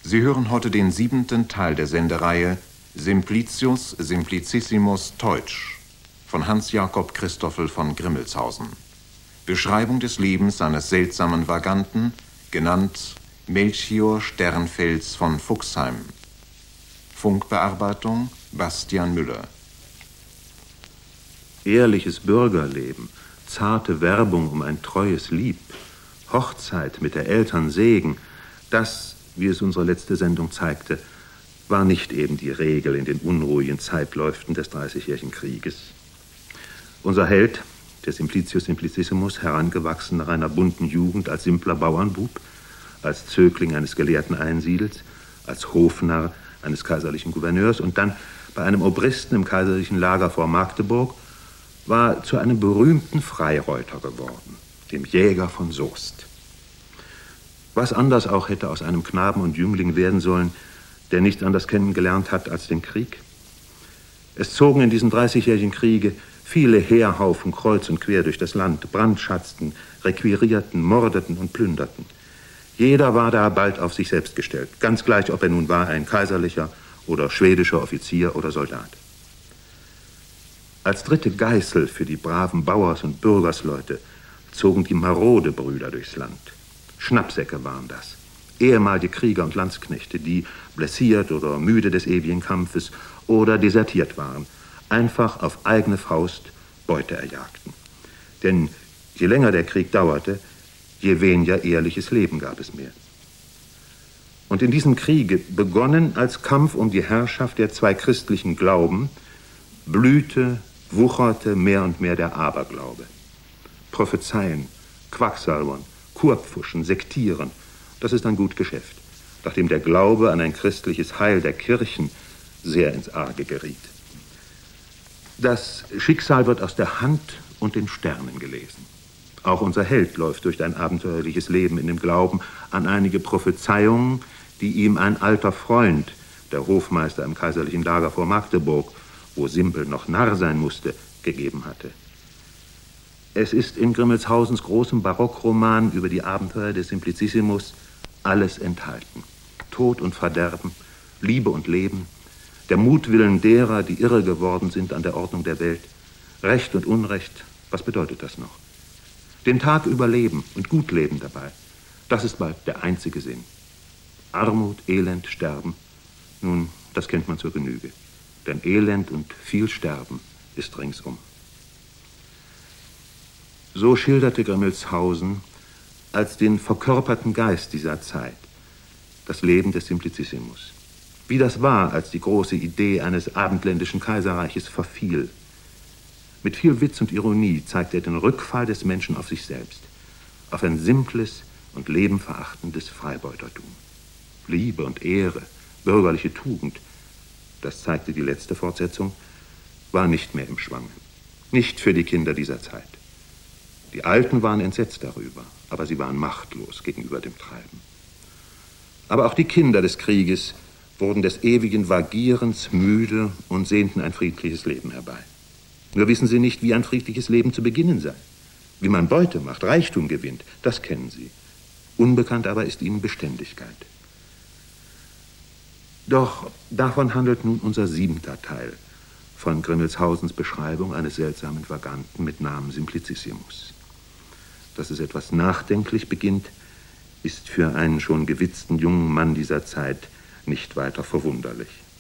Sie hören heute den 7. Teil der Sendereihe Simplicius Simplicissimus Teutsch von Hans-Jakob Christoffel von Grimmelshausen. Beschreibung des Lebens eines seltsamen Vaganten, genannt Melchior Sternfels von Fuchsheim. Funkbearbeitung Bastian Müller. Ehrliches Bürgerleben, zarte Werbung um ein treues Lieb, Hochzeit mit der Eltern Segen, das, wie es unsere letzte Sendung zeigte, war nicht eben die Regel in den unruhigen Zeitläuften des Dreißigjährigen Krieges. Unser Held, der Simplicius Simplicissimus, herangewachsen nach einer bunten Jugend als simpler Bauernbub, als Zögling eines gelehrten Einsiedels, als Hofnarr eines kaiserlichen Gouverneurs und dann bei einem Obristen im kaiserlichen Lager vor Magdeburg, war zu einem berühmten Freireuter geworden, dem Jäger von Soest. Was anders auch hätte aus einem Knaben und Jüngling werden sollen, der nichts anderes kennengelernt hat als den Krieg. Es zogen in diesem 30-jährigen Kriege viele Heerhaufen kreuz und quer durch das Land, brandschatzten, requirierten, mordeten und plünderten. Jeder war da bald auf sich selbst gestellt, ganz gleich, ob er nun war ein kaiserlicher oder schwedischer Offizier oder Soldat. Als dritte Geißel für die braven Bauers- und Bürgersleute zogen die Marode-Brüder durchs Land. Schnappsäcke waren das, ehemalige Krieger und Landsknechte, die blessiert oder müde des ewigen Kampfes oder desertiert waren, einfach auf eigene Faust Beute erjagten. Denn je länger der Krieg dauerte, je weniger ehrliches Leben gab es mehr. Und in diesem Kriege, begonnen als Kampf um die Herrschaft der zwei christlichen Glauben, blühte, wucherte mehr und mehr der Aberglaube. Prophezeien, Quacksalbern, Kurpfuschen, Sektieren, das ist ein gut Geschäft, nachdem der Glaube an ein christliches Heil der Kirchen sehr ins Arge geriet. Das Schicksal wird aus der Hand und den Sternen gelesen. Auch unser Held läuft durch ein abenteuerliches Leben in dem Glauben an einige Prophezeiungen, die ihm ein alter Freund, der Hofmeister im kaiserlichen Lager vor Magdeburg, wo Simpel noch Narr sein musste, gegeben hatte. Es ist in Grimmelshausens großem Barockroman über die Abenteuer des Simplicissimus alles enthalten. Tod und Verderben, Liebe und Leben, der Mutwillen derer, die irre geworden sind an der Ordnung der Welt, Recht und Unrecht, was bedeutet das noch? Den Tag überleben und gut leben dabei, das ist bald der einzige Sinn. Armut, Elend, Sterben, nun, das kennt man zur Genüge. Denn Elend und viel Sterben ist ringsum. So schilderte Grimmelshausen als den verkörperten Geist dieser Zeit das Leben des Simplicissimus. Wie das war, als die große Idee eines abendländischen Kaiserreiches verfiel. Mit viel Witz und Ironie zeigt er den Rückfall des Menschen auf sich selbst, auf ein simples und lebenverachtendes Freibeutertum. Liebe und Ehre, bürgerliche Tugend, das zeigte die letzte Fortsetzung, war nicht mehr im Schwange. Nicht für die Kinder dieser Zeit. Die Alten waren entsetzt darüber, aber sie waren machtlos gegenüber dem Treiben. Aber auch die Kinder des Krieges wurden des ewigen Vagierens müde und sehnten ein friedliches Leben herbei. Nur wissen sie nicht, wie ein friedliches Leben zu beginnen sei. Wie man Beute macht, Reichtum gewinnt, das kennen sie. Unbekannt aber ist ihnen Beständigkeit. Doch davon handelt nun unser 7. Teil von Grimmelshausens Beschreibung eines seltsamen Vaganten mit Namen Simplicissimus. Dass es etwas nachdenklich beginnt, ist für einen schon gewitzten jungen Mann dieser Zeit nicht weiter verwunderlich.